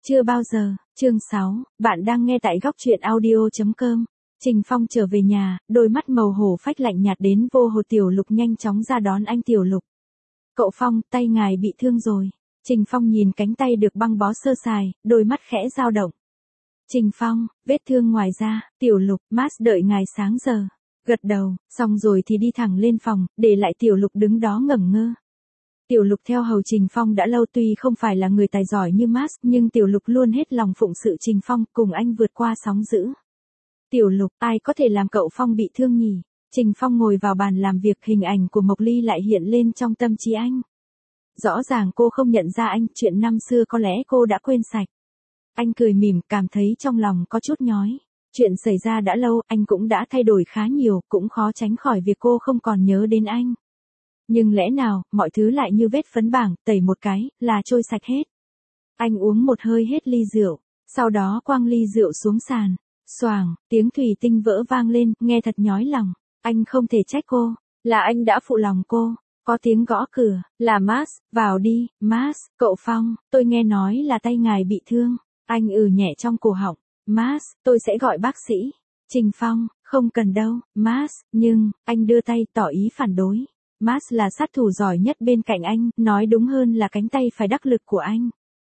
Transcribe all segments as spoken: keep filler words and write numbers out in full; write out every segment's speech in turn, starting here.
Chưa bao giờ, chương sáu, bạn đang nghe tại góc truyện audio chấm com. Trình Phong trở về nhà, đôi mắt màu hổ phách lạnh nhạt đến vô hồ. Tiểu Lục nhanh chóng ra đón anh. Tiểu Lục. Cậu Phong, tay ngài bị thương rồi. Trình Phong nhìn cánh tay được băng bó sơ sài, đôi mắt khẽ dao động. Trình Phong, vết thương ngoài da. Tiểu Lục, Mars đợi ngài sáng giờ. Gật đầu, xong rồi thì đi thẳng lên phòng, để lại Tiểu Lục đứng đó ngẩn ngơ. Tiểu Lục theo hầu Trình Phong đã lâu, tuy không phải là người tài giỏi như Mars, nhưng Tiểu Lục luôn hết lòng phụng sự Trình Phong, cùng anh vượt qua sóng dữ. Tiểu Lục, ai có thể làm cậu Phong bị thương nhỉ? Trình Phong ngồi vào bàn làm việc, hình ảnh của Mộc Ly lại hiện lên trong tâm trí anh. Rõ ràng cô không nhận ra anh, chuyện năm xưa có lẽ cô đã quên sạch. Anh cười mỉm, cảm thấy trong lòng có chút nhói. Chuyện xảy ra đã lâu, anh cũng đã thay đổi khá nhiều, cũng khó tránh khỏi việc cô không còn nhớ đến anh. Nhưng lẽ nào, mọi thứ lại như vết phấn bảng, tẩy một cái, là trôi sạch hết. Anh uống một hơi hết ly rượu, sau đó quăng ly rượu xuống sàn. Xoàng, tiếng thủy tinh vỡ vang lên, nghe thật nhói lòng. Anh không thể trách cô, là anh đã phụ lòng cô. Có tiếng gõ cửa, là Mars, vào đi, Mars. Cậu Phong, tôi nghe nói là tay ngài bị thương. Anh ừ nhẹ trong cổ họng. Mars, tôi sẽ gọi bác sĩ. Trình Phong, không cần đâu, Mars, nhưng, anh đưa tay tỏ ý phản đối. Mars là sát thủ giỏi nhất bên cạnh anh, nói đúng hơn là cánh tay phải đắc lực của anh.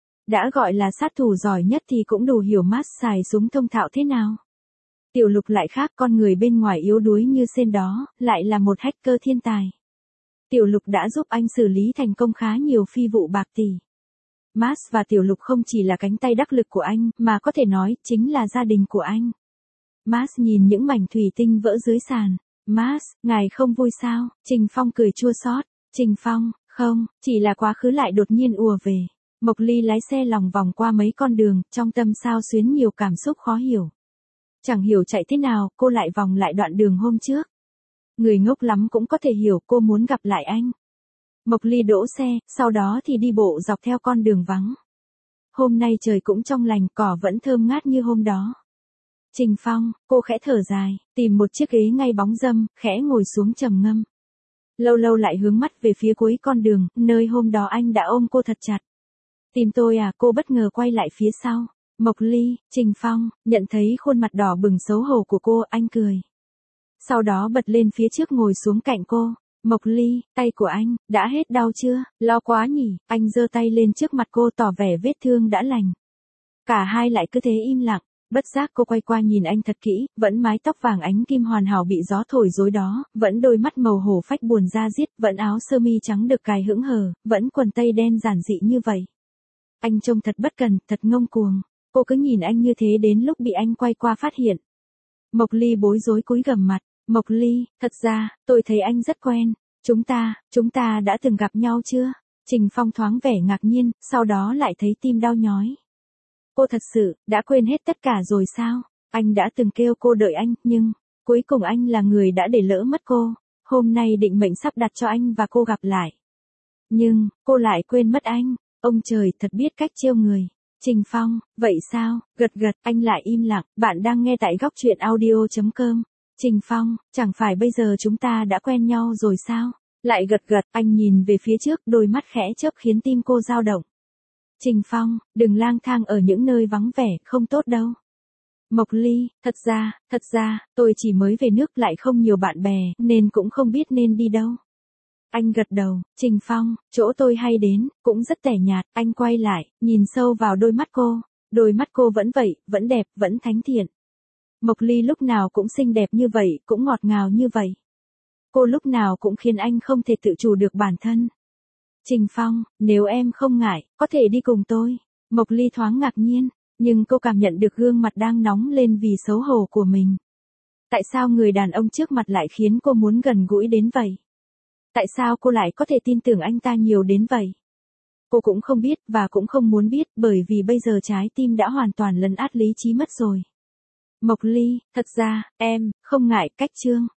Đã gọi là sát thủ giỏi nhất thì cũng đủ hiểu Mars xài súng thông thạo thế nào. Tiểu Lục lại khác, con người bên ngoài yếu đuối như sên đó, lại là một hacker thiên tài. Tiểu Lục đã giúp anh xử lý thành công khá nhiều phi vụ bạc tỷ. Mars và Tiểu Lục không chỉ là cánh tay đắc lực của anh, mà có thể nói, chính là gia đình của anh. Mars nhìn những mảnh thủy tinh vỡ dưới sàn. Mars, ngài không vui sao? Trình Phong cười chua xót. Trình Phong, không, chỉ là quá khứ lại đột nhiên ùa về. Mộc Ly lái xe lòng vòng qua mấy con đường, trong tâm xao xuyến nhiều cảm xúc khó hiểu. Chẳng hiểu chạy thế nào, cô lại vòng lại đoạn đường hôm trước. Người ngốc lắm cũng có thể hiểu, cô muốn gặp lại anh. Mộc Ly đỗ xe, sau đó thì đi bộ dọc theo con đường vắng. Hôm nay trời cũng trong lành, cỏ vẫn thơm ngát như hôm đó. Trình Phong, cô khẽ thở dài, tìm một chiếc ghế ngay bóng râm, khẽ ngồi xuống trầm ngâm. Lâu lâu lại hướng mắt về phía cuối con đường, nơi hôm đó anh đã ôm cô thật chặt. Tìm tôi à? Cô bất ngờ quay lại phía sau. Mộc Ly, Trình Phong, nhận thấy khuôn mặt đỏ bừng xấu hổ của cô, anh cười. Sau đó bật lên phía trước ngồi xuống cạnh cô. Mộc Ly, tay của anh, đã hết đau chưa? Lo quá nhỉ? Anh giơ tay lên trước mặt cô tỏ vẻ vết thương đã lành. Cả hai lại cứ thế im lặng. Bất giác cô quay qua nhìn anh thật kỹ, vẫn mái tóc vàng ánh kim hoàn hảo bị gió thổi rối đó, vẫn đôi mắt màu hổ phách buồn da diết, vẫn áo sơ mi trắng được cài hững hờ, vẫn quần tây đen giản dị như vậy. Anh trông thật bất cần, thật ngông cuồng. Cô cứ nhìn anh như thế đến lúc bị anh quay qua phát hiện. Mộc Ly bối rối cúi gằm mặt. Mộc Ly, thật ra, tôi thấy anh rất quen. Chúng ta, chúng ta đã từng gặp nhau chưa? Trình Phong thoáng vẻ ngạc nhiên, sau đó lại thấy tim đau nhói. Cô thật sự, đã quên hết tất cả rồi sao? Anh đã từng kêu cô đợi anh, nhưng, cuối cùng anh là người đã để lỡ mất cô. Hôm nay định mệnh sắp đặt cho anh và cô gặp lại. Nhưng, cô lại quên mất anh. Ông trời thật biết cách trêu người. Trình Phong, vậy sao? Gật gật, anh lại im lặng. Bạn đang nghe tại góc truyện audio chấm com. Trình Phong, chẳng phải bây giờ chúng ta đã quen nhau rồi sao? Lại gật gật, anh nhìn về phía trước, đôi mắt khẽ chớp khiến tim cô dao động. Trình Phong, đừng lang thang ở những nơi vắng vẻ, không tốt đâu. Mộc Ly, thật ra, thật ra, tôi chỉ mới về nước lại không nhiều bạn bè, nên cũng không biết nên đi đâu. Anh gật đầu. Trình Phong, chỗ tôi hay đến, cũng rất tẻ nhạt. Anh quay lại, nhìn sâu vào đôi mắt cô. Đôi mắt cô vẫn vậy, vẫn đẹp, vẫn thánh thiện. Mộc Ly lúc nào cũng xinh đẹp như vậy, cũng ngọt ngào như vậy. Cô lúc nào cũng khiến anh không thể tự chủ được bản thân. Trình Phong, nếu em không ngại, có thể đi cùng tôi. Mộc Ly thoáng ngạc nhiên, nhưng cô cảm nhận được gương mặt đang nóng lên vì xấu hổ của mình. Tại sao người đàn ông trước mặt lại khiến cô muốn gần gũi đến vậy? Tại sao cô lại có thể tin tưởng anh ta nhiều đến vậy? Cô cũng không biết và cũng không muốn biết, bởi vì bây giờ trái tim đã hoàn toàn lấn át lý trí mất rồi. Mộc Ly, thật ra, em, không ngại cách chương.